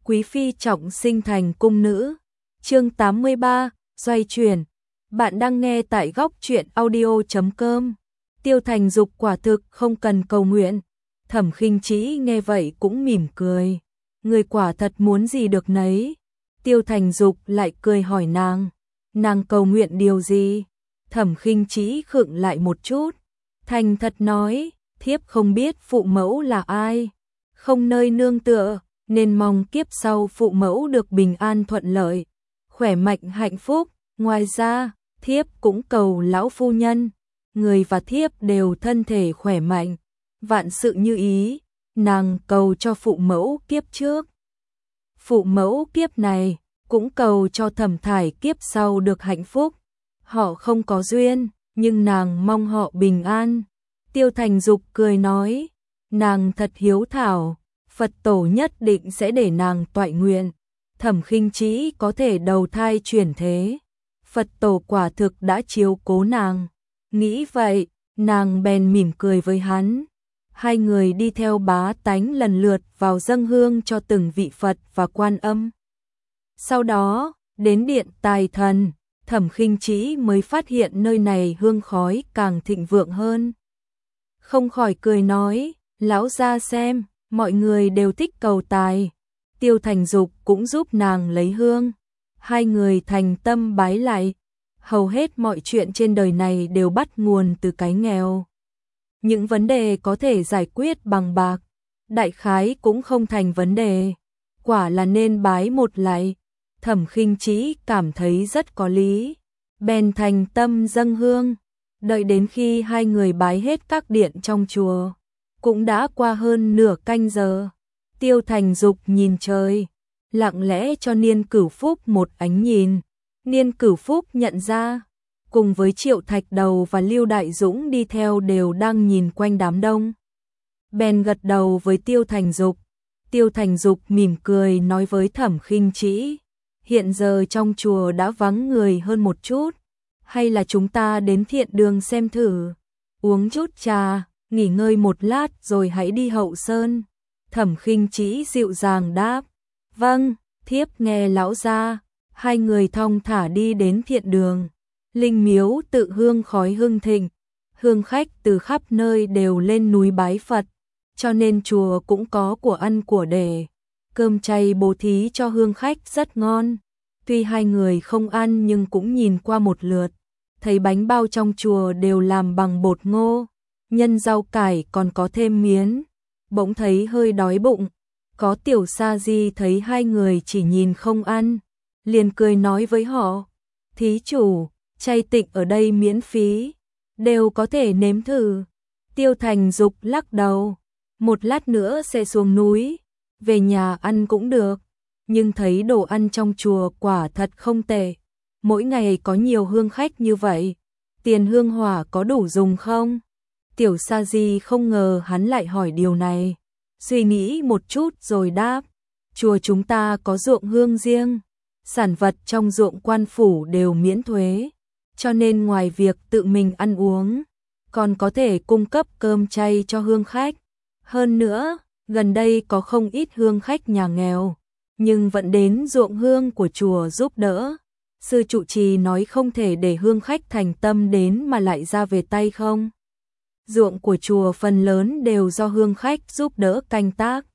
quý phi trọng sinh thành cung nữ. Chương 83, xoay chuyển. Bạn đang nghe tại góc truyện audio.com. Tiêu Thành Dục quả thực không cần cầu nguyện. Thẩm Khinh Trĩ nghe vậy cũng mỉm cười. Người quả thật muốn gì được nấy. Tiêu Thành Dục lại cười hỏi nàng. Nàng cầu nguyện điều gì? Thẩm Khinh Trĩ khựng lại một chút. Thành thật nói, thiếp không biết phụ mẫu là ai. Không nơi nương tựa, nên mong kiếp sau phụ mẫu được bình an thuận lợi, khỏe mạnh hạnh phúc. Ngoài ra, thiếp cũng cầu lão phu nhân, người và thiếp đều thân thể khỏe mạnh, vạn sự như ý. Nàng cầu cho phụ mẫu kiếp trước, phụ mẫu kiếp này, cũng cầu cho Thẩm Thải kiếp sau được hạnh phúc. Họ không có duyên, nhưng nàng mong họ bình an. Tiêu Thành Dục cười nói, nàng thật hiếu thảo, Phật tổ nhất định sẽ để nàng toại nguyện. Thẩm Khinh Trĩ có thể đầu thai chuyển thế, Phật tổ quả thực đã chiếu cố nàng. Nghĩ vậy, nàng bèn mỉm cười với hắn. Hai người đi theo bá tánh lần lượt vào dâng hương cho từng vị Phật và Quan Âm. Sau đó, đến điện Tài Thần, Thẩm Khinh Trĩ mới phát hiện nơi này hương khói càng thịnh vượng hơn. Không khỏi cười nói, lão gia xem, mọi người đều thích cầu tài. Tiêu Thành Dục cũng giúp nàng lấy hương. Hai người thành tâm bái lại. Hầu hết mọi chuyện trên đời này đều bắt nguồn từ cái nghèo. Những vấn đề có thể giải quyết bằng bạc, đại khái cũng không thành vấn đề. Quả là nên bái một lại. Thẩm Khinh Trĩ cảm thấy rất có lý, bèn thành tâm dâng hương. Đợi đến khi hai người bái hết các điện trong chùa, cũng đã qua hơn nửa canh giờ. Tiêu Thành Dục nhìn trời, lặng lẽ cho Niên Cửu Phúc một ánh nhìn. Niên Cửu Phúc nhận ra, cùng với Triệu Thạch Đầu và Lưu Đại Dũng đi theo đều đang nhìn quanh đám đông. Bèn gật đầu với Tiêu Thành Dục. Tiêu Thành Dục mỉm cười nói với Thẩm Khinh Trĩ, hiện giờ trong chùa đã vắng người hơn một chút, hay là chúng ta đến Thiện Đường xem thử, uống chút trà, nghỉ ngơi một lát rồi hãy đi Hậu Sơn. Thẩm Khinh Trĩ dịu dàng đáp, vâng, thiếp nghe lão gia. Hai người thong thả đi đến Thiện Đường. Linh miếu tự hương khói hưng thịnh, hương khách từ khắp nơi đều lên núi bái Phật, cho nên chùa cũng có của ăn của để. Cơm chay bố thí cho hương khách rất ngon. Tuy hai người không ăn nhưng cũng nhìn qua một lượt, thấy bánh bao trong chùa đều làm bằng bột ngô, nhân rau cải còn có thêm miến. Bỗng thấy hơi đói bụng. Có Tiểu Sa Di thấy hai người chỉ nhìn không ăn, liền cười nói với họ, thí chủ, chay tịnh ở đây miễn phí, đều có thể nếm thử. Tiêu Thành Dục lắc đầu, một lát nữa sẽ xuống núi, về nhà ăn cũng được, nhưng thấy đồ ăn trong chùa quả thật không tệ. Mỗi ngày có nhiều hương khách như vậy, tiền hương hỏa có đủ dùng không? Tiểu Sa Di không ngờ hắn lại hỏi điều này, suy nghĩ một chút rồi đáp, chùa chúng ta có ruộng hương riêng, sản vật trong ruộng quan phủ đều miễn thuế, cho nên ngoài việc tự mình ăn uống, còn có thể cung cấp cơm chay cho hương khách. Hơn nữa, gần đây có không ít hương khách nhà nghèo, nhưng vẫn đến ruộng hương của chùa giúp đỡ. Sư trụ trì nói không thể để hương khách thành tâm đến mà lại ra về tay không. Ruộng của chùa phần lớn đều do hương khách giúp đỡ canh tác.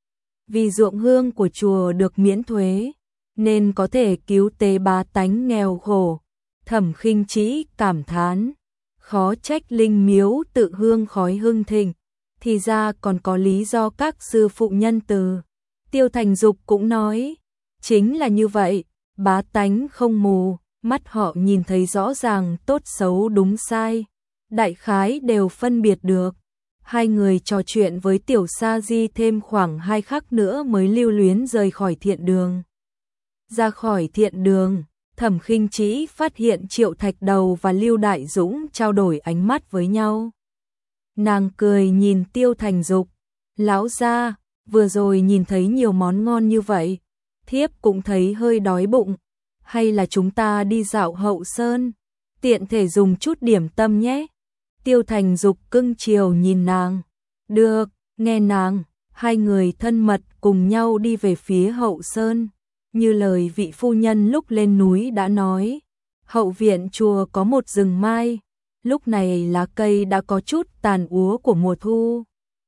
Vì ruộng hương của chùa được miễn thuế, nên có thể cứu tế bá tánh nghèo khổ. Thẩm Khinh Trĩ cảm thán, khó trách linh miếu tự hương khói hưng thịnh, thì ra còn có lý do các sư phụ nhân từ. Tiêu Thành Dục cũng nói, chính là như vậy, bá tánh không mù, mắt họ nhìn thấy rõ ràng tốt xấu đúng sai, đại khái đều phân biệt được. Hai người trò chuyện với Tiểu Sa Di thêm khoảng 2 khắc nữa mới lưu luyến rời khỏi Thiện Đường. Ra khỏi Thiện Đường, Thẩm Khinh Trĩ phát hiện Triệu Thạch Đầu và Lưu Đại Dũng trao đổi ánh mắt với nhau. Nàng cười nhìn Tiêu Thành Dục, lão gia, vừa rồi nhìn thấy nhiều món ngon như vậy, thiếp cũng thấy hơi đói bụng, hay là chúng ta đi dạo Hậu Sơn, tiện thể dùng chút điểm tâm nhé. Tiêu Thành Dục cưng chiều nhìn nàng, được, nghe nàng, Hai người thân mật cùng nhau đi về phía hậu sơn, như lời vị phu nhân lúc lên núi đã nói, hậu viện chùa có một rừng mai, lúc này lá cây đã có chút tàn úa của mùa thu.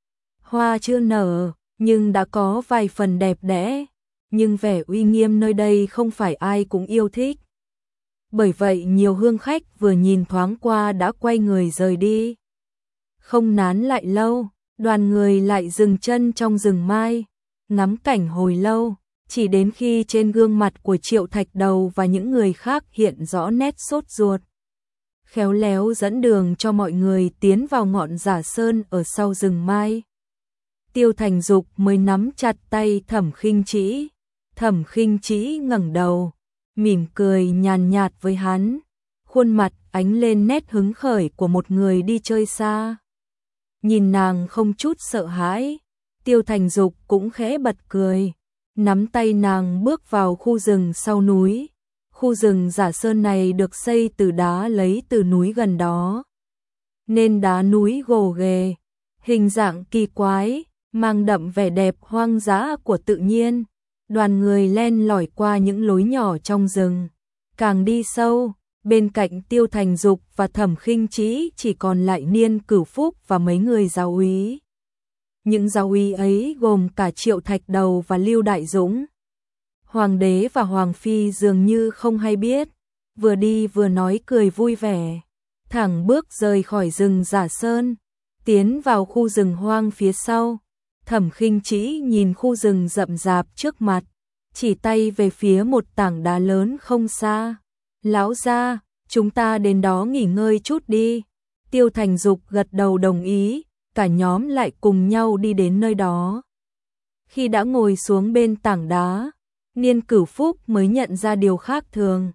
Hoa chưa nở, nhưng đã có vài phần đẹp đẽ, nhưng vẻ uy nghiêm nơi đây không phải ai cũng yêu thích. Bởi vậy nhiều hương khách vừa nhìn thoáng qua đã quay người rời đi. Không nán lại lâu, đoàn người lại dừng chân trong rừng mai, ngắm cảnh hồi lâu, chỉ đến khi trên gương mặt của Triệu Thạch Đầu và những người khác hiện rõ nét sốt ruột. Khéo léo dẫn đường cho mọi người tiến vào ngọn Giả Sơn ở sau rừng mai. Tiêu Thành Dục mới nắm chặt tay Thẩm Khinh Trĩ. Thẩm Khinh Trĩ ngẩng đầu, mỉm cười nhàn nhạt với hắn, khuôn mặt ánh lên nét hứng khởi của một người đi chơi xa. Nhìn nàng không chút sợ hãi, Tiêu Thành Dục cũng khẽ bật cười, nắm tay nàng bước vào khu rừng sau núi. Khu rừng Giả Sơn này được xây từ đá lấy từ núi gần đó, nên đá núi gồ ghề, hình dạng kỳ quái, mang đậm vẻ đẹp hoang dã của tự nhiên. Đoàn người len lỏi qua những lối nhỏ trong rừng, càng đi sâu, bên cạnh Tiêu Thành Dục và Thẩm Khinh Trĩ chỉ còn lại Niên Cửu Phúc và mấy người giáo úy. Những giáo úy ấy gồm cả Triệu Thạch Đầu và Lưu Đại Dũng. Hoàng đế và Hoàng phi dường như không hay biết, vừa đi vừa nói cười vui vẻ, thẳng bước rời khỏi rừng Giả Sơn, tiến vào khu rừng hoang phía sau. Thẩm Khinh Trĩ nhìn khu rừng rậm rạp trước mặt, chỉ tay về phía một tảng đá lớn không xa. Lão gia, chúng ta đến đó nghỉ ngơi chút đi. Tiêu Thành Dục gật đầu đồng ý, cả nhóm lại cùng nhau đi đến nơi đó. Khi đã ngồi xuống bên tảng đá, Niên Cửu Phúc mới nhận ra điều khác thường.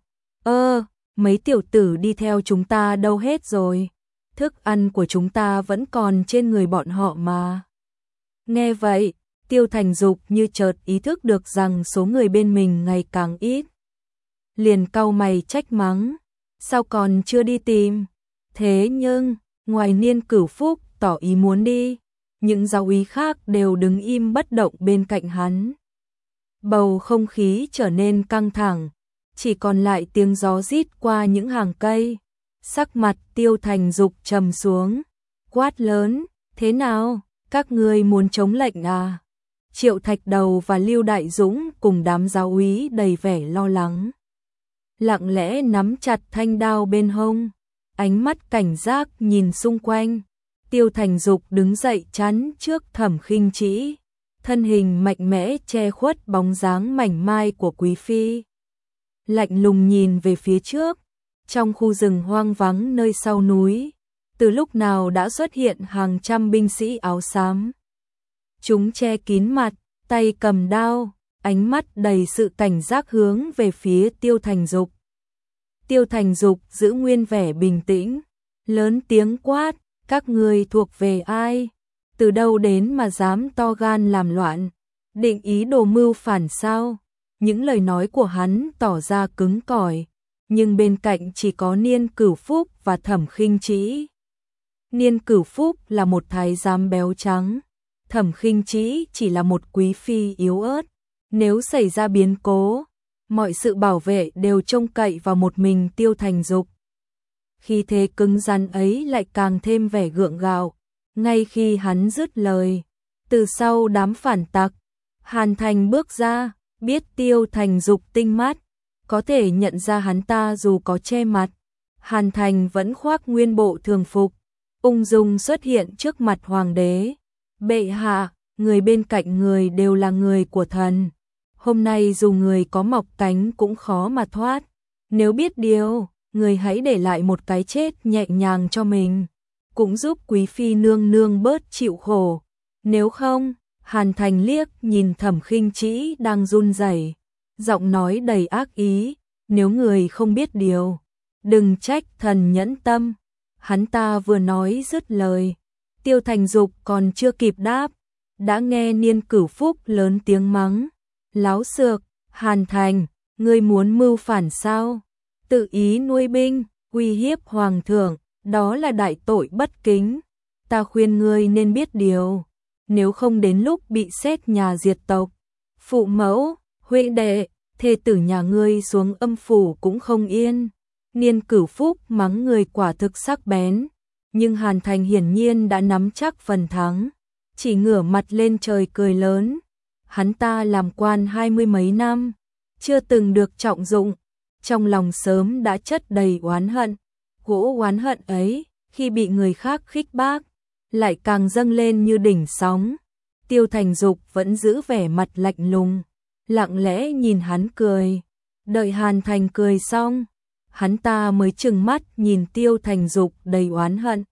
Mấy tiểu tử đi theo chúng ta đâu hết rồi? Thức ăn của chúng ta vẫn còn trên người bọn họ mà. Nghe vậy, Tiêu Thành Dục như chợt ý thức được rằng số người bên mình ngày càng ít. Liền cau mày trách mắng, sao còn chưa đi tìm? Thế nhưng, ngoài Niên Cửu Phúc tỏ ý muốn đi, những giáo úy khác đều đứng im bất động bên cạnh hắn. Bầu không khí trở nên căng thẳng, chỉ còn lại tiếng gió rít qua những hàng cây. Sắc mặt Tiêu Thành Dục trầm xuống, quát lớn, thế nào? Các ngươi muốn chống lệnh à? Triệu Thạch Đầu và Lưu Đại Dũng cùng đám giáo úy đầy vẻ lo lắng, lặng lẽ nắm chặt thanh đao bên hông, ánh mắt cảnh giác nhìn xung quanh. Tiêu Thành Dục đứng dậy chắn trước Thẩm Khinh Trĩ, thân hình mạnh mẽ che khuất bóng dáng mảnh mai của quý phi. Lạnh lùng nhìn về phía trước, trong khu rừng hoang vắng nơi sau núi, từ lúc nào đã xuất hiện hàng trăm binh sĩ áo xám. Chúng che kín mặt, tay cầm đao, ánh mắt đầy sự cảnh giác hướng về phía Tiêu Thành Dục. Tiêu Thành Dục giữ nguyên vẻ bình tĩnh, lớn tiếng quát, các ngươi thuộc về ai? Từ đâu đến mà dám to gan làm loạn? Định ý đồ mưu phản sao? Những lời nói của hắn tỏ ra cứng cỏi, nhưng bên cạnh chỉ có Niên Cửu Phúc và Thẩm Khinh Trĩ. Niên Cửu Phúc là một thái giám béo trắng, Thẩm Khinh Trĩ chỉ là một quý phi yếu ớt. Nếu xảy ra biến cố, mọi sự bảo vệ đều trông cậy vào một mình Tiêu Thành Dục. Khi thế cứng rắn ấy lại càng thêm vẻ gượng gạo. Ngay khi hắn dứt lời, từ sau đám phản tặc, Hàn Thành bước ra, biết Tiêu Thành Dục tinh mắt, có thể nhận ra hắn ta dù có che mặt. Hàn Thành vẫn khoác nguyên bộ thường phục, ung dung xuất hiện trước mặt hoàng đế. Bệ hạ, người bên cạnh người đều là người của thần. Hôm nay dù người có mọc cánh cũng khó mà thoát. Nếu biết điều, người hãy để lại một cái chết nhẹ nhàng cho mình, cũng giúp quý phi nương nương bớt chịu khổ. Nếu không, Hàn Thành liếc nhìn Thẩm Khinh Trĩ đang run rẩy, giọng nói đầy ác ý, nếu người không biết điều, đừng trách thần nhẫn tâm. Hắn ta vừa nói dứt lời, Tiêu Thành Dục còn chưa kịp đáp, đã nghe Niên Cửu Phúc lớn tiếng mắng, láo xược, Hàn Thành, ngươi muốn mưu phản sao? Tự ý nuôi binh, uy hiếp hoàng thượng, đó là đại tội bất kính. Ta khuyên ngươi nên biết điều, nếu không đến lúc bị xét nhà diệt tộc. Phụ mẫu, huynh đệ, thê tử nhà ngươi xuống âm phủ cũng không yên. Niên Cửu Phúc mắng người quả thực sắc bén, nhưng Hàn Thành hiển nhiên đã nắm chắc phần thắng, chỉ ngửa mặt lên trời cười lớn. Hắn ta làm quan 20 mấy năm, chưa từng được trọng dụng, trong lòng sớm đã chất đầy oán hận. Gỗ oán hận ấy, khi bị người khác khích bác, lại càng dâng lên như đỉnh sóng. Tiêu Thành Dục vẫn giữ vẻ mặt lạnh lùng, lặng lẽ nhìn hắn cười. Đợi Hàn Thành cười xong, hắn ta mới trừng mắt nhìn Tiêu Thành Dục đầy oán hận.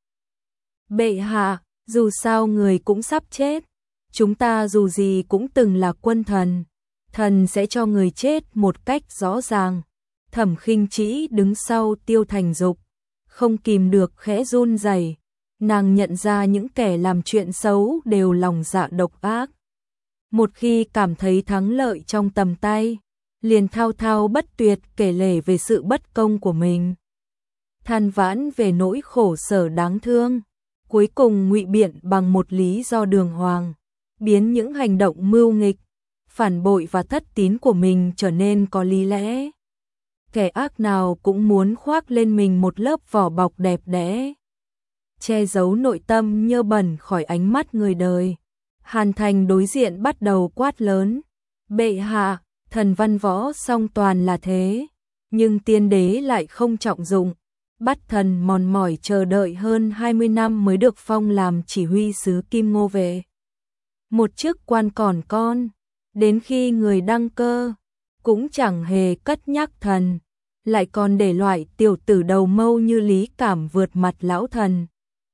Bệ hạ, dù sao người cũng sắp chết, chúng ta dù gì cũng từng là quân thần, thần sẽ cho người chết một cách rõ ràng. Thẩm Khinh Trĩ đứng sau Tiêu Thành Dục, không kìm được khẽ run rẩy. Nàng nhận ra những kẻ làm chuyện xấu đều lòng dạ độc ác. Một khi cảm thấy thắng lợi trong tầm tay, liền thao thao bất tuyệt kể lể về sự bất công của mình, than vãn về nỗi khổ sở đáng thương, cuối cùng ngụy biện bằng một lý do đường hoàng, biến những hành động mưu nghịch, phản bội và thất tín của mình trở nên có lý lẽ. Kẻ ác nào cũng muốn khoác lên mình một lớp vỏ bọc đẹp đẽ, che giấu nội tâm nhơ bẩn khỏi ánh mắt người đời. Hàn Thành đối diện bắt đầu quát lớn. Bệ hạ, thần văn võ song toàn là thế, nhưng tiên đế lại không trọng dụng, bắt thần mòn mỏi chờ đợi hơn 20 năm mới được phong làm chỉ huy sứ Kim Ngô Vệ. Một chức quan còn con, đến khi người đăng cơ, cũng chẳng hề cất nhắc thần, lại còn để loại tiểu tử đầu mâu như Lý Cảm vượt mặt lão thần.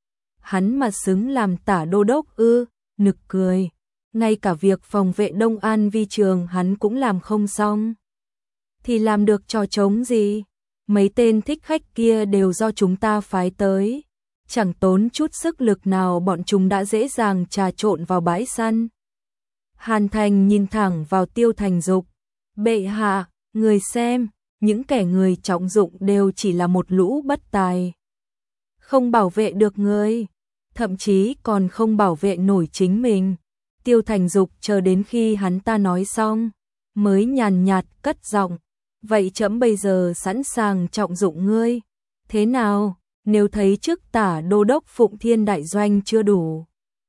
Hắn mà xứng làm tả đô đốc ư? Nực cười. Ngay cả việc phòng vệ Đông An Vi Trường hắn cũng làm không xong, thì làm được trò trống gì? Mấy tên thích khách kia đều do chúng ta phái tới, chẳng tốn chút sức lực nào bọn chúng đã dễ dàng trà trộn vào bãi săn. Hàn Thành nhìn thẳng vào Tiêu Thành Dục. Bệ hạ, người xem, những kẻ người trọng dụng đều chỉ là một lũ bất tài, không bảo vệ được người, thậm chí còn không bảo vệ nổi chính mình. Tiêu Thành Dục chờ đến khi hắn ta nói xong, mới nhàn nhạt cất giọng. Vậy trẫm bây giờ sẵn sàng trọng dụng ngươi. Thế nào, nếu thấy chức tả đô đốc Phụng Thiên Đại Doanh chưa đủ,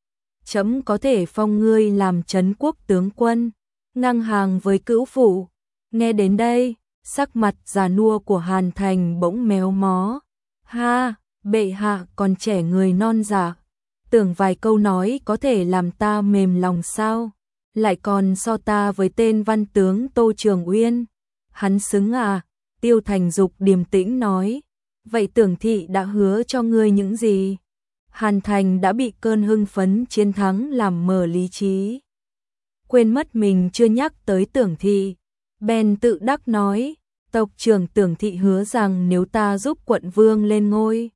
trẫm có thể phong ngươi làm trấn quốc tướng quân, ngang hàng với cữu phụ. Nghe đến đây, sắc mặt già nua của Hàn Thành bỗng méo mó. Ha, bệ hạ còn trẻ người non dạ, tưởng vài câu nói có thể làm ta mềm lòng sao? Lại còn so ta với tên văn tướng Tô Trường Uyên. Hắn xứng à? Tiêu Thành Dục điềm tĩnh nói. Vậy Tưởng thị đã hứa cho ngươi những gì? Hàn Thành đã bị cơn hưng phấn chiến thắng làm mờ lý trí, quên mất mình chưa nhắc tới Tưởng thị, bèn tự đắc nói. Tộc trưởng Tưởng thị hứa rằng nếu ta giúp quận vương lên ngôi,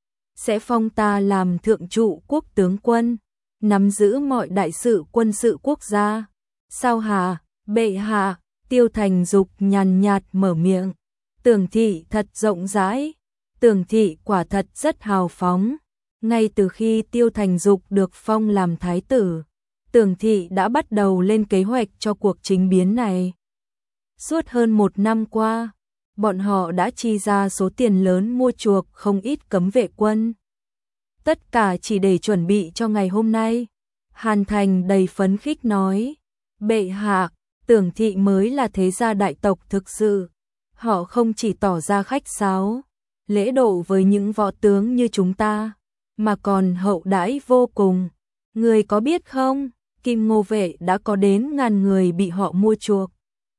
sẽ phong ta làm thượng trụ quốc tướng quân, nắm giữ mọi đại sự quân sự quốc gia. Sao hả, bệ hạ? Tiêu Thành Dục nhàn nhạt mở miệng. Tưởng thị thật rộng rãi, Tưởng thị quả thật rất hào phóng. Ngay từ khi Tiêu Thành Dục được phong làm thái tử, Tưởng thị đã bắt đầu lên kế hoạch cho cuộc chính biến này. Suốt hơn 1 năm qua, bọn họ đã chi ra số tiền lớn mua chuộc không ít cấm vệ quân. Tất cả chỉ để chuẩn bị cho ngày hôm nay. Hàn Thành đầy phấn khích nói. Bệ hạ, Tưởng thị mới là thế gia đại tộc thực sự. Họ không chỉ tỏ ra khách sáo, lễ độ với những võ tướng như chúng ta, mà còn hậu đãi vô cùng. Người có biết không, Kim Ngô Vệ đã có đến ngàn người bị họ mua chuộc.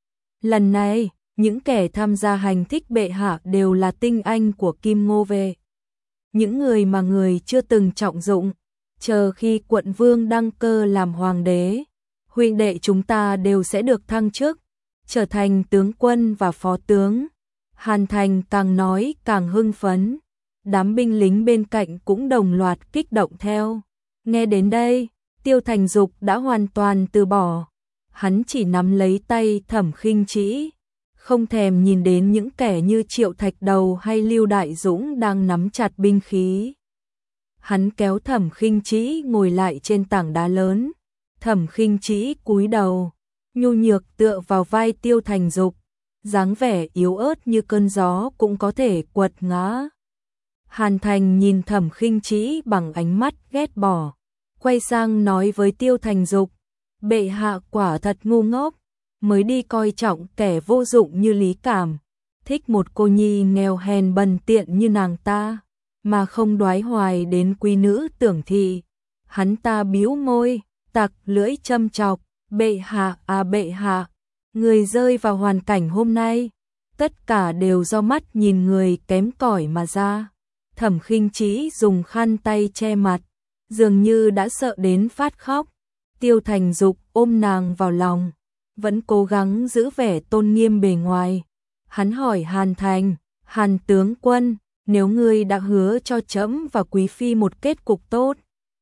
Lần này, những kẻ tham gia hành thích bệ hạ đều là tinh anh của Kim Ngô Vệ. Những người mà người chưa từng trọng dụng, chờ khi quận vương đăng cơ làm hoàng đế, huynh đệ chúng ta đều sẽ được thăng chức, trở thành tướng quân và phó tướng. Hàn Thành càng nói càng hưng phấn, đám binh lính bên cạnh cũng đồng loạt kích động theo. Nghe đến đây, Tiêu Thành Dục đã hoàn toàn từ bỏ, hắn chỉ nắm lấy tay Thẩm Khinh Trĩ, không thèm nhìn đến những kẻ như Triệu Thạch Đầu hay Lưu Đại Dũng đang nắm chặt binh khí. Hắn kéo Thẩm Khinh Trĩ ngồi lại trên tảng đá lớn. Thẩm Khinh Trĩ cúi đầu, nhu nhược tựa vào vai Tiêu Thành Dục, dáng vẻ yếu ớt như cơn gió cũng có thể quật ngã. Hàn Thành nhìn Thẩm Khinh Trĩ bằng ánh mắt ghét bỏ, quay sang nói với Tiêu Thành Dục, bệ hạ quả thật ngu ngốc, mới đi coi trọng kẻ vô dụng như Lý Cảm, thích một cô nhi nghèo hèn bần tiện như nàng ta, mà không đoái hoài đến quý nữ Tưởng Thị. Hắn ta bĩu môi, tặc lưỡi châm chọc, bệ hạ à bệ hạ, người rơi vào hoàn cảnh hôm nay, tất cả đều do mắt nhìn người kém cỏi mà ra. Thẩm Khinh Trĩ dùng khăn tay che mặt, dường như đã sợ đến phát khóc. Tiêu Thành Dục ôm nàng vào lòng, vẫn cố gắng giữ vẻ tôn nghiêm bề ngoài. Hắn hỏi Hàn Thành, Hàn tướng quân, nếu ngươi đã hứa cho trẫm và quý phi một kết cục tốt,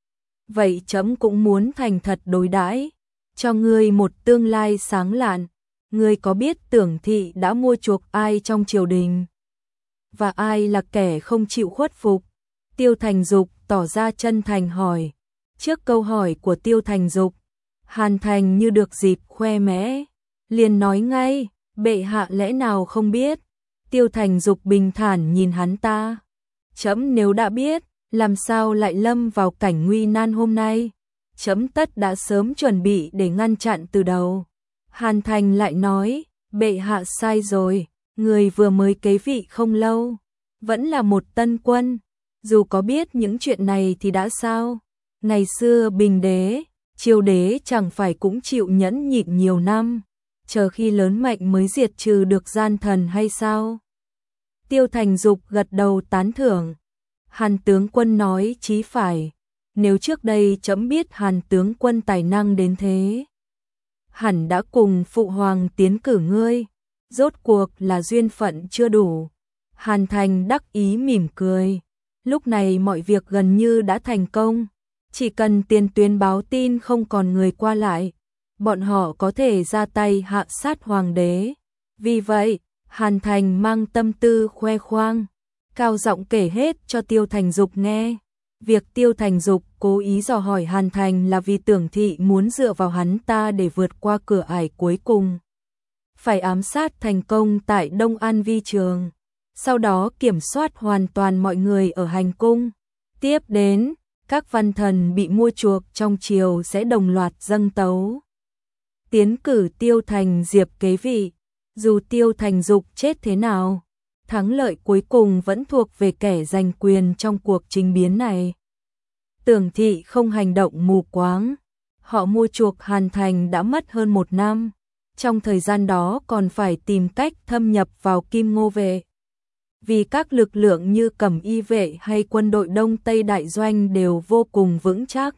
vậy trẫm cũng muốn thành thật đối đãi, cho ngươi một tương lai sáng lạn. Ngươi có biết Tưởng Thị đã mua chuộc ai trong triều đình, và ai là kẻ không chịu khuất phục? Tiêu Thành Dục tỏ ra chân thành hỏi. Trước câu hỏi của Tiêu Thành Dục, Hàn Thành như được dịp khoe mẽ, liền nói ngay, bệ hạ lẽ nào không biết? Tiêu Thành Dục bình thản nhìn hắn ta. Trẫm nếu đã biết, làm sao lại lâm vào cảnh nguy nan hôm nay? Trẫm tất đã sớm chuẩn bị để ngăn chặn từ đầu. Hàn Thành lại nói, bệ hạ sai rồi, người vừa mới kế vị không lâu, vẫn là một tân quân, dù có biết những chuyện này thì đã sao? Ngày xưa Bình đế, Chiêu đế chẳng phải cũng chịu nhẫn nhịn nhiều năm, chờ khi lớn mạnh mới diệt trừ được gian thần hay sao? Tiêu Thành Dục gật đầu tán thưởng. Hàn tướng quân nói chí phải, nếu trước đây trẫm biết Hàn tướng quân tài năng đến thế, hẳn đã cùng phụ hoàng tiến cử ngươi, rốt cuộc là duyên phận chưa đủ. Hàn Thành đắc ý mỉm cười, lúc này mọi việc gần như đã thành công, chỉ cần tiền tuyến báo tin không còn người qua lại, bọn họ có thể ra tay hạ sát hoàng đế. Vì vậy, Hàn Thành mang tâm tư khoe khoang, cao giọng kể hết cho Tiêu Thành Dục nghe. Việc Tiêu Thành Dục cố ý dò hỏi Hàn Thành là vì Tưởng Thị muốn dựa vào hắn ta để vượt qua cửa ải cuối cùng, phải ám sát thành công tại Đông An Vi Trường, sau đó kiểm soát hoàn toàn mọi người ở hành cung. Tiếp đến, các văn thần bị mua chuộc trong triều sẽ đồng loạt dâng tấu tiến cử Tiêu Thành Diệp kế vị. Dù Tiêu Thành Dục chết thế nào, thắng lợi cuối cùng vẫn thuộc về kẻ giành quyền trong cuộc chính biến này. Tưởng Thị không hành động mù quáng, họ mua chuộc Hàn Thành đã mất hơn 1 năm, trong thời gian đó còn phải tìm cách thâm nhập vào Kim Ngô vệ. Vì các lực lượng như Cẩm Y vệ hay quân đội Đông Tây Đại Doanh đều vô cùng vững chắc,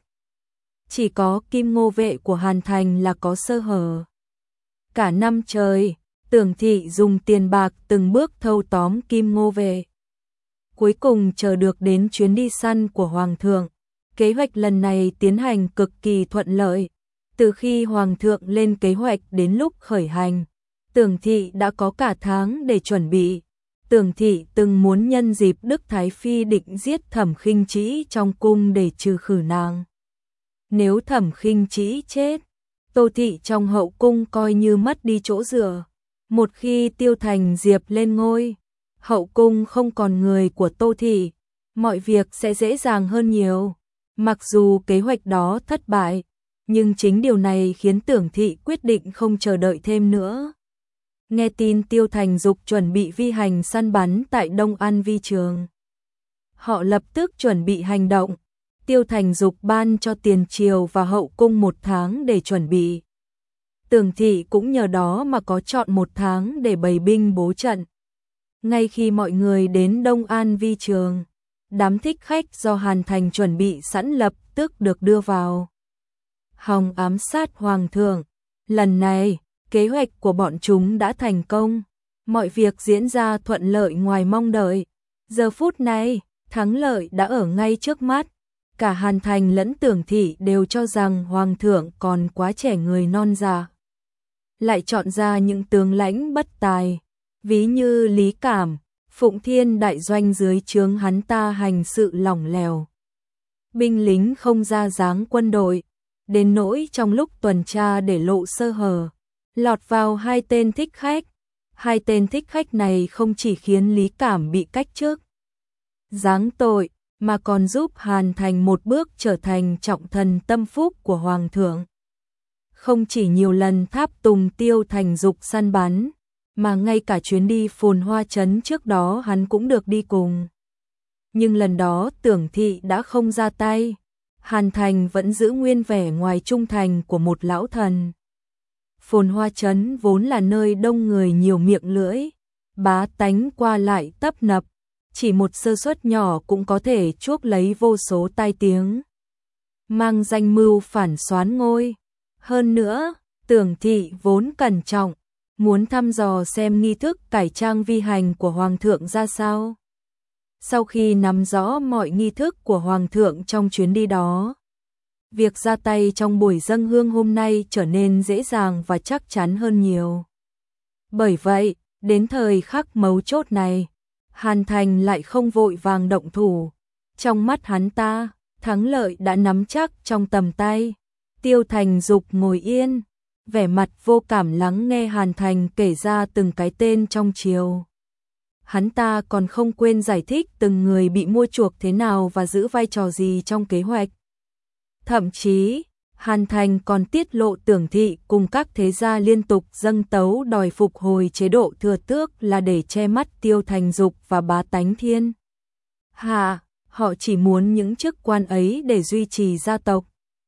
chỉ có Kim Ngô vệ của Hàn Thành là có sơ hở. Cả năm trời, Tưởng Thị dùng tiền bạc từng bước thâu tóm Kim Ngô vệ. Cuối cùng chờ được đến chuyến đi săn của Hoàng thượng. Kế hoạch lần này tiến hành cực kỳ thuận lợi. Từ khi Hoàng thượng lên kế hoạch đến lúc khởi hành, Tưởng Thị đã có cả tháng để chuẩn bị. Tưởng Thị từng muốn nhân dịp Đức Thái Phi định giết Thẩm Khinh Trĩ trong cung để trừ khử nàng. Nếu Thẩm Khinh Trĩ chết, Tô Thị trong hậu cung coi như mất đi chỗ dựa. Một khi Tiêu Thành Diệp lên ngôi, hậu cung không còn người của Tô Thị, mọi việc sẽ dễ dàng hơn nhiều. Mặc dù kế hoạch đó thất bại, nhưng chính điều này khiến Tưởng Thị quyết định không chờ đợi thêm nữa. Nghe tin Tiêu Thành Dục chuẩn bị vi hành săn bắn tại Đông An Vi Trường, họ lập tức chuẩn bị hành động. Tiêu Thành Dục ban cho tiền triều và hậu cung 1 tháng để chuẩn bị. Tưởng Thị cũng nhờ đó mà có chọn 1 tháng để bày binh bố trận. Ngay khi mọi người đến Đông An Vi Trường, đám thích khách do Hàn Thành chuẩn bị sẵn lập tức được đưa vào hòng ám sát Hoàng thượng. Lần này, kế hoạch của bọn chúng đã thành công, mọi việc diễn ra thuận lợi ngoài mong đợi. Giờ phút này, thắng lợi đã ở ngay trước mắt. Cả Hàn Thành lẫn Tưởng Thị đều cho rằng Hoàng thượng còn quá trẻ người non dạ, lại chọn ra những tướng lãnh bất tài, ví như Lý Cảm, Phụng Thiên Đại Doanh dưới trướng hắn ta hành sự lỏng lẻo, binh lính không ra dáng quân đội, đến nỗi trong lúc tuần tra để lộ sơ hở, lọt vào hai tên thích khách. Hai tên thích khách này không chỉ khiến Lý Cảm bị cách chức giáng tội, mà còn giúp Hàn Thành một bước trở thành trọng thần tâm phúc của Hoàng thượng. Không chỉ nhiều lần tháp tùng Tiêu Thành Dục săn bắn, mà ngay cả chuyến đi Phồn Hoa Trấn trước đó hắn cũng được đi cùng. Nhưng lần đó Tưởng Thị đã không ra tay, Hàn Thành vẫn giữ nguyên vẻ ngoài trung thành của một lão thần. Phồn Hoa Trấn vốn là nơi đông người nhiều miệng lưỡi, bá tánh qua lại tấp nập, chỉ một sơ suất nhỏ cũng có thể chuốc lấy vô số tai tiếng. Mang danh mưu phản soán ngôi. Hơn nữa, Tưởng Thị vốn cẩn trọng, muốn thăm dò xem nghi thức cải trang vi hành của Hoàng thượng ra sao. Sau khi nắm rõ mọi nghi thức của Hoàng thượng trong chuyến đi đó, việc ra tay trong buổi dâng hương hôm nay trở nên dễ dàng và chắc chắn hơn nhiều. Bởi vậy, đến thời khắc mấu chốt này, Hàn Thành lại không vội vàng động thủ. Trong mắt hắn ta, thắng lợi đã nắm chắc trong tầm tay. Tiêu Thành Dục ngồi yên, vẻ mặt vô cảm lắng nghe Hàn Thành kể ra từng cái tên trong triều. Hắn ta còn không quên giải thích từng người bị mua chuộc thế nào và giữ vai trò gì trong kế hoạch. Thậm chí, Hàn Thành còn tiết lộ Tưởng Thị cùng các thế gia liên tục dâng tấu đòi phục hồi chế độ thừa tước là để che mắt Tiêu Thành Dục và bá tánh thiên hạ. Họ chỉ muốn những chức quan ấy để duy trì gia tộc,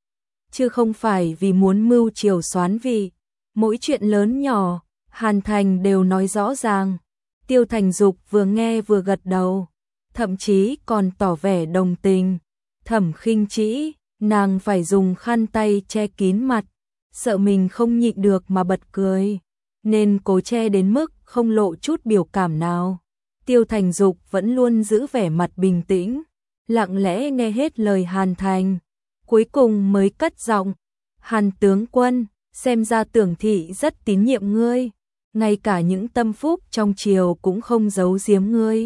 chứ không phải vì muốn mưu triều soán vị. Mỗi chuyện lớn nhỏ, Hàn Thành đều nói rõ ràng. Tiêu Thành Dục vừa nghe vừa gật đầu, thậm chí còn tỏ vẻ đồng tình. Thẩm Khinh Trĩ, nàng phải dùng khăn tay che kín mặt, sợ mình không nhịn được mà bật cười, nên cố che đến mức không lộ chút biểu cảm nào. Tiêu Thành Dục vẫn luôn giữ vẻ mặt bình tĩnh, lặng lẽ nghe hết lời Hàn Thành, cuối cùng mới cất giọng: "Hàn tướng quân, xem ra Tưởng Thị rất tín nhiệm ngươi, ngay cả những tâm phúc trong triều cũng không giấu giếm ngươi."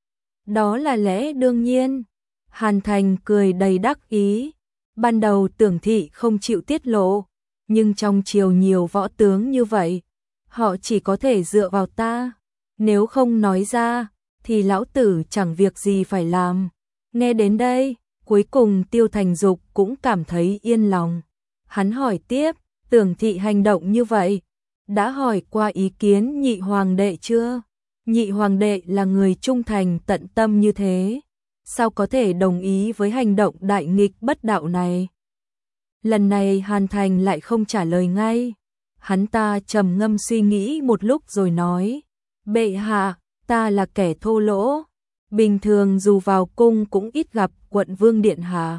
"Đó là lẽ đương nhiên." Hàn Thành cười đầy đắc ý. Ban đầu Tưởng Thị không chịu tiết lộ, nhưng trong triều nhiều võ tướng như vậy, họ chỉ có thể dựa vào ta. Nếu không nói ra, thì lão tử chẳng việc gì phải làm. Nghe đến đây, cuối cùng Tiêu Thành Dục cũng cảm thấy yên lòng. Hắn hỏi tiếp, Tưởng Thị hành động như vậy, đã hỏi qua ý kiến nhị hoàng đệ chưa? Nhị hoàng đệ là người trung thành tận tâm như thế, sao có thể đồng ý với hành động đại nghịch bất đạo này? Lần này Hàn Thành lại không trả lời ngay. Hắn ta trầm ngâm suy nghĩ một lúc rồi nói: "Bệ hạ, ta là kẻ thô lỗ, bình thường dù vào cung cũng ít gặp quận vương điện hạ.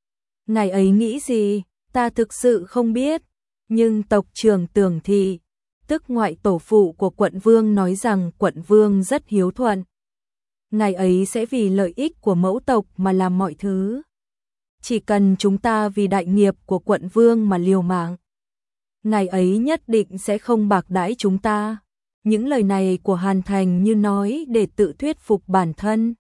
Ngài ấy nghĩ gì, ta thực sự không biết, nhưng tộc trưởng Tưởng Thị, tức ngoại tổ phụ của quận vương nói rằng quận vương rất hiếu thuận. Ngài ấy sẽ vì lợi ích của mẫu tộc mà làm mọi thứ. Chỉ cần chúng ta vì đại nghiệp của quận vương mà liều mạng, ngài ấy nhất định sẽ không bạc đãi chúng ta." Những lời này của Hàn Thành như nói để tự thuyết phục bản thân.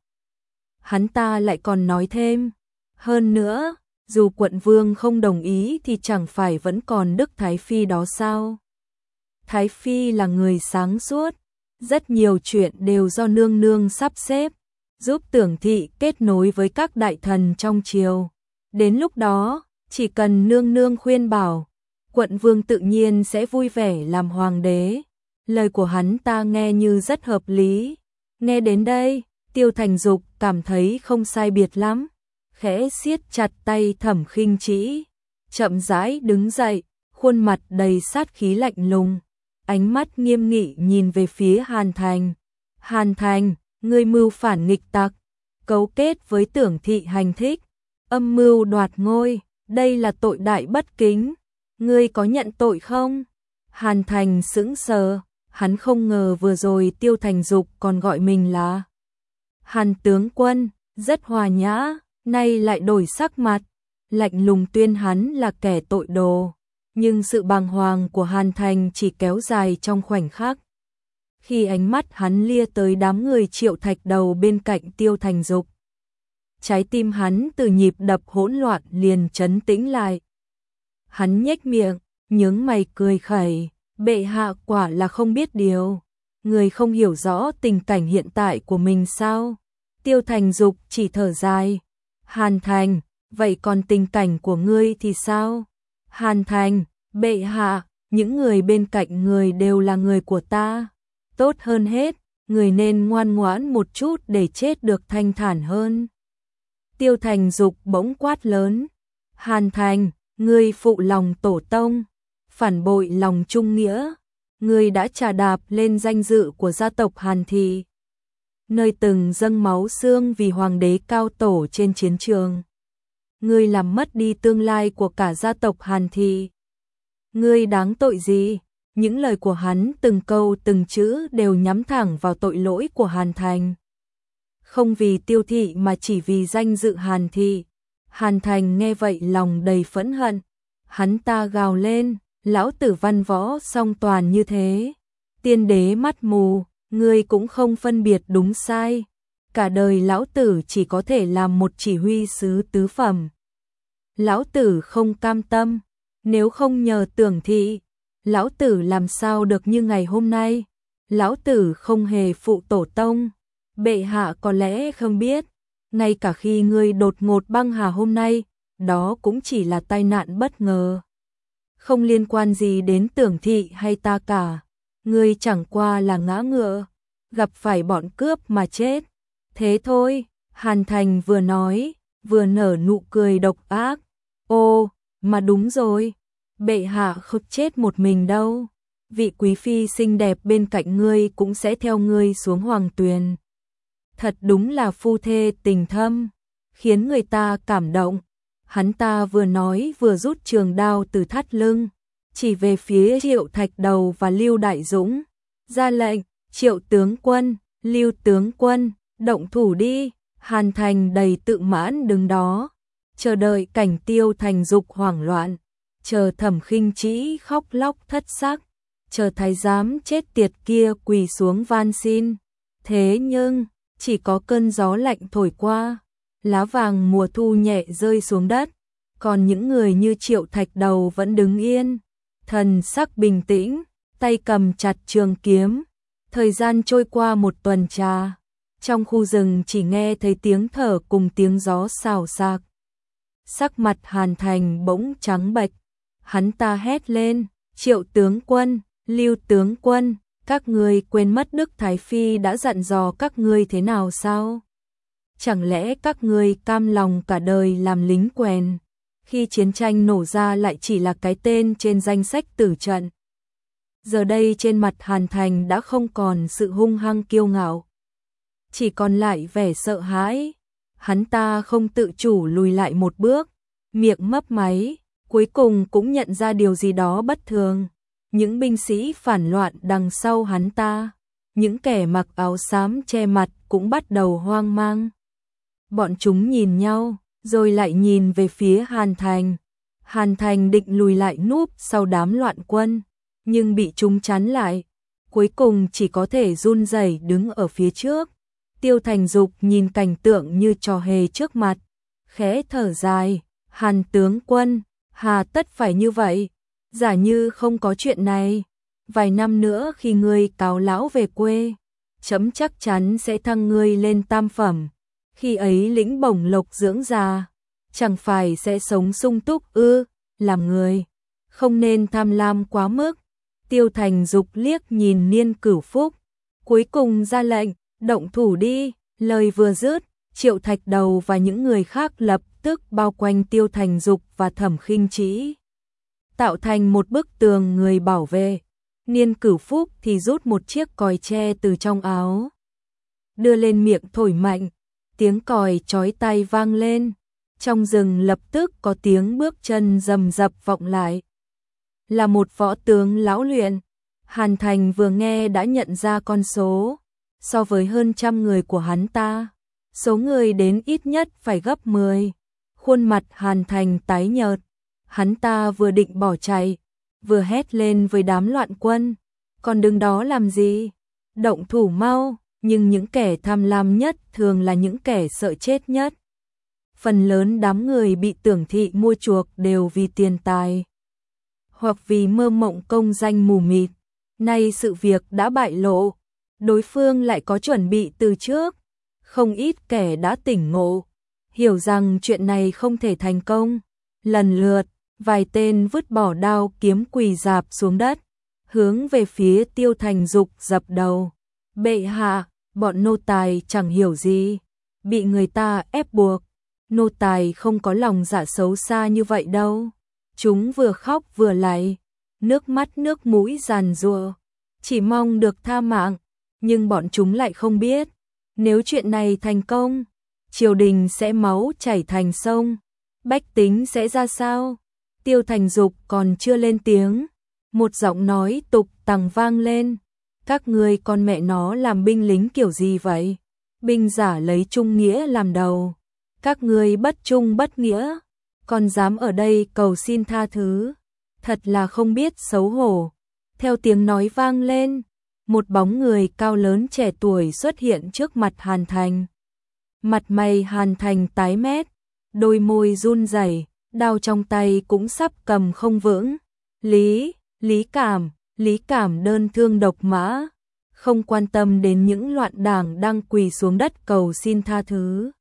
Hắn ta lại còn nói thêm, hơn nữa, dù quận vương không đồng ý thì chẳng phải vẫn còn Đức Thái Phi đó sao? Thái Phi là người sáng suốt, rất nhiều chuyện đều do nương nương sắp xếp, giúp Tưởng Thị kết nối với các đại thần trong triều. Đến lúc đó, chỉ cần nương nương khuyên bảo, quận vương tự nhiên sẽ vui vẻ làm hoàng đế. Lời của hắn ta nghe như rất hợp lý. Nghe đến đây, Tiêu Thành Dục cảm thấy không sai biệt lắm, khẽ siết chặt tay Thẩm Khinh Trĩ, chậm rãi đứng dậy, khuôn mặt đầy sát khí lạnh lùng, ánh mắt nghiêm nghị nhìn về phía Hàn Thành. "Hàn Thành, ngươi mưu phản nghịch tặc, cấu kết với Tưởng Thị hành thích, âm mưu đoạt ngôi, đây là tội đại bất kính. Ngươi có nhận tội không?" Hàn Thành sững sờ, hắn không ngờ vừa rồi Tiêu Thành Dục còn gọi mình là Hàn tướng quân, rất hòa nhã, nay lại đổi sắc mặt, lạnh lùng tuyên hắn là kẻ tội đồ. Nhưng sự bàng hoàng của Hàn Thành chỉ kéo dài trong khoảnh khắc. Khi ánh mắt hắn lia tới đám người Triệu Thạch Đầu bên cạnh Tiêu Thành Dục, trái tim hắn từ nhịp đập hỗn loạn liền trấn tĩnh lại. Hắn nhếch miệng, nhướng mày cười khẩy, bệ hạ quả là không biết điều, người không hiểu rõ tình cảnh hiện tại của mình sao? Tiêu Thành Dục chỉ thở dài. Hàn Thành, vậy còn tình cảnh của ngươi thì sao? Hàn Thành, bệ hạ, những người bên cạnh người đều là người của ta. Tốt hơn hết, người nên ngoan ngoãn một chút để chết được thanh thản hơn. Tiêu Thành Dục bỗng quát lớn. Hàn Thành, ngươi phụ lòng tổ tông, phản bội lòng trung nghĩa. Ngươi đã trà đạp lên danh dự của gia tộc Hàn Thị, nơi từng dâng máu xương vì hoàng đế cao tổ trên chiến trường. Ngươi làm mất đi tương lai của cả gia tộc Hàn Thị. Ngươi đáng tội gì? Những lời của hắn từng câu từng chữ đều nhắm thẳng vào tội lỗi của Hàn Thành. Không vì Tiêu thị mà chỉ vì danh dự Hàn Thị. Hàn Thành nghe vậy lòng đầy phẫn hận. Hắn ta gào lên, lão tử văn võ song toàn như thế. Tiên đế mắt mù, ngươi cũng không phân biệt đúng sai. Cả đời lão tử chỉ có thể làm một chỉ huy sứ tứ phẩm. Lão tử không cam tâm, nếu không nhờ Tưởng thị, lão tử làm sao được như ngày hôm nay. Lão tử không hề phụ tổ tông. Bệ hạ có lẽ không biết, ngay cả khi ngươi đột ngột băng hà hôm nay, đó cũng chỉ là tai nạn bất ngờ. Không liên quan gì đến Tưởng thị hay ta cả. Ngươi chẳng qua là ngã ngựa, gặp phải bọn cướp mà chết. Thế thôi, Hàn Thành vừa nói, vừa nở nụ cười độc ác. Ô, mà đúng rồi, bệ hạ không chết một mình đâu. Vị quý phi xinh đẹp bên cạnh ngươi cũng sẽ theo ngươi xuống hoàng tuyền. Thật đúng là phu thê tình thâm, khiến người ta cảm động. Hắn ta vừa nói vừa rút trường đao từ thắt lưng, chỉ về phía Triệu Thạch Đầu và Lưu Đại Dũng, ra lệnh, Triệu tướng quân, Lưu tướng quân, động thủ đi. Hàn Thành đầy tự mãn đứng đó, chờ đợi cảnh Tiêu Thành Dục hoảng loạn, chờ Thẩm Khinh Trĩ khóc lóc thất sắc, chờ thái giám chết tiệt kia quỳ xuống van xin. Thế nhưng, chỉ có cơn gió lạnh thổi qua, lá vàng mùa thu nhẹ rơi xuống đất, còn những người như Triệu Thạch Đầu vẫn đứng yên, thần sắc bình tĩnh, tay cầm chặt trường kiếm. Thời gian trôi qua một tuần trà, trong khu rừng chỉ nghe thấy tiếng thở cùng tiếng gió xào xạc. Sắc mặt Hàn Thành bỗng trắng bệch, hắn ta hét lên, Triệu tướng quân, Lưu tướng quân, các ngươi quên mất Đức Thái Phi đã dặn dò các ngươi thế nào sao? Chẳng lẽ các ngươi cam lòng cả đời làm lính quèn, khi chiến tranh nổ ra lại chỉ là cái tên trên danh sách tử trận? Giờ đây trên mặt Hàn Thành đã không còn sự hung hăng kiêu ngạo, chỉ còn lại vẻ sợ hãi. Hắn ta không tự chủ lùi lại một bước, miệng mấp máy, cuối cùng cũng nhận ra điều gì đó bất thường. Những binh sĩ phản loạn đằng sau hắn ta, những kẻ mặc áo xám che mặt cũng bắt đầu hoang mang. Bọn chúng nhìn nhau, rồi lại nhìn về phía Hàn Thành. Hàn Thành định lùi lại núp sau đám loạn quân, nhưng bị chúng chắn lại, cuối cùng chỉ có thể run rẩy đứng ở phía trước. Tiêu Thành Dục nhìn cảnh tượng như trò hề trước mặt, khẽ thở dài, Hàn tướng quân, hà tất phải như vậy, giả như không có chuyện này, vài năm nữa khi ngươi cáo lão về quê, chấm chắc chắn sẽ thăng ngươi lên tam phẩm, khi ấy lĩnh bổng lộc dưỡng già, chẳng phải sẽ sống sung túc ư? Làm người, không nên tham lam quá mức. Tiêu Thành Dục liếc nhìn Niên Cửu Phúc, cuối cùng ra lệnh, động thủ đi. Lời vừa dứt, Triệu Thạch Đầu và những người khác lập tức bao quanh Tiêu Thành Dục và Thẩm Khinh Trĩ, tạo thành một bức tường người bảo vệ. Niên Cửu Phúc thì rút một chiếc còi tre từ trong áo, đưa lên miệng thổi mạnh, tiếng còi chói tai vang lên. Trong rừng lập tức có tiếng bước chân rầm rập vọng lại. Là một võ tướng lão luyện. Hàn Thành vừa nghe đã nhận ra con số. So với hơn 100 người của hắn ta, số người đến ít nhất phải gấp 10. Khuôn mặt Hàn Thành tái nhợt. Hắn ta vừa định bỏ chạy, vừa hét lên với đám loạn quân. Còn đứng đó làm gì? Động thủ mau. Nhưng những kẻ tham lam nhất thường là những kẻ sợ chết nhất. Phần lớn đám người bị Tưởng thị mua chuộc đều vì tiền tài, hoặc vì mơ mộng công danh mù mịt. Nay sự việc đã bại lộ, đối phương lại có chuẩn bị từ trước, không ít kẻ đã tỉnh ngộ, hiểu rằng chuyện này không thể thành công. Lần lượt, vài tên vứt bỏ đao kiếm quỳ rạp xuống đất, hướng về phía Tiêu Thành Dục dập đầu. Bệ hạ, bọn nô tài chẳng hiểu gì, bị người ta ép buộc. Nô tài không có lòng dạ xấu xa như vậy đâu. Chúng vừa khóc vừa lạy, nước mắt nước mũi giàn giụa, chỉ mong được tha mạng, nhưng bọn chúng lại không biết, nếu chuyện này thành công, triều đình sẽ máu chảy thành sông, bách tính sẽ ra sao? Tiêu Thành Dục còn chưa lên tiếng, một giọng nói tục tằng vang lên, các ngươi con mẹ nó làm binh lính kiểu gì vậy? Binh giả lấy trung nghĩa làm đầu, các ngươi bất trung bất nghĩa, còn dám ở đây cầu xin tha thứ, thật là không biết xấu hổ. Theo tiếng nói vang lên, một bóng người cao lớn trẻ tuổi xuất hiện trước mặt Hàn Thành. Mặt mày Hàn Thành tái mét, đôi môi run rẩy, đao trong tay cũng sắp cầm không vững. Lý Cảm đơn thương độc mã, không quan tâm đến những loạn đảng đang quỳ xuống đất cầu xin tha thứ.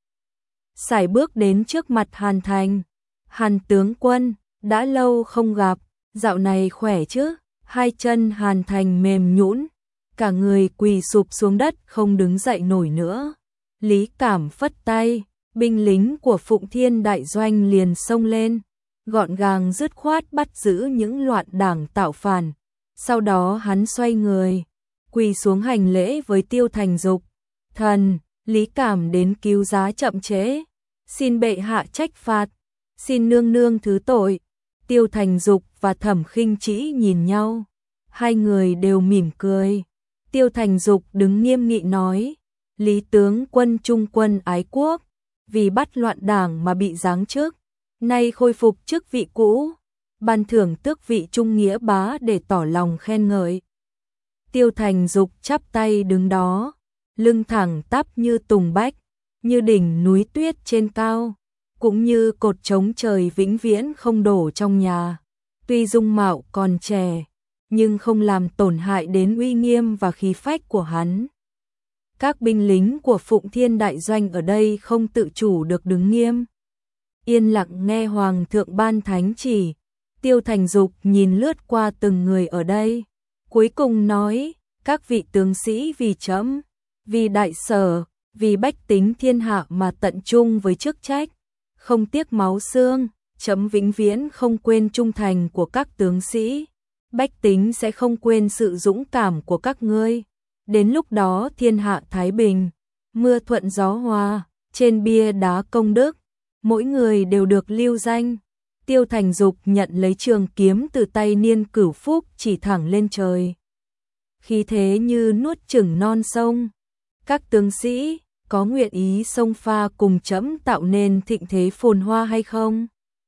Sải bước đến trước mặt Hàn Thành. Hàn tướng quân, đã lâu không gặp, dạo này khỏe chứ? Hai chân Hàn Thành mềm nhũn, cả người quỳ sụp xuống đất không đứng dậy nổi nữa. Lý Cảm phất tay, binh lính của Phụng Thiên đại doanh liền xông lên, gọn gàng dứt khoát bắt giữ những loạn đảng tạo phản. Sau đó hắn xoay người, quỳ xuống hành lễ với Tiêu Thành Dục. Thần, Lý Cảm đến cứu giá chậm trễ, xin bệ hạ trách phạt, xin nương nương thứ tội. Tiêu Thành Dục và Thẩm Khinh Trĩ nhìn nhau, hai người đều mỉm cười. Tiêu Thành Dục đứng nghiêm nghị nói, Lý tướng quân trung quân ái quốc, vì bắt loạn đảng mà bị giáng chức, nay khôi phục chức vị cũ, ban thưởng tước vị trung nghĩa bá để tỏ lòng khen ngợi. Tiêu Thành Dục chắp tay đứng đó, lưng thẳng tắp như tùng bách, như đỉnh núi tuyết trên cao, cũng như cột trống trời vĩnh viễn không đổ trong nhà. Tuy dung mạo còn trẻ, nhưng không làm tổn hại đến uy nghiêm và khí phách của hắn. Các binh lính của Phụng Thiên đại doanh ở đây không tự chủ được đứng nghiêm, yên lặng nghe hoàng thượng ban thánh chỉ. Tiêu Thành Dục nhìn lướt qua từng người ở đây, cuối cùng nói, các vị tướng sĩ vì trẫm, vì đại sở, vì bách tính thiên hạ mà tận trung với chức trách, không tiếc máu xương, trẫm vĩnh viễn không quên trung thành của các tướng sĩ, bách tính sẽ không quên sự dũng cảm của các ngươi. Đến lúc đó thiên hạ thái bình, mưa thuận gió hòa, trên bia đá công đức, mỗi người đều được lưu danh. Tiêu Thành Dục nhận lấy trường kiếm từ tay Niên Cửu Phúc chỉ thẳng lên trời, khí thế như nuốt chửng non sông. Các tướng sĩ có nguyện ý xông pha cùng trẫm tạo nên thịnh thế phồn hoa hay không?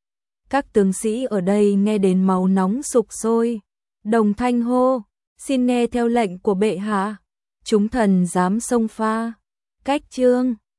Các tướng sĩ ở đây nghe đến máu nóng sục sôi, đồng thanh hô, xin nghe theo lệnh của bệ hạ, chúng thần dám xông pha. Cách chương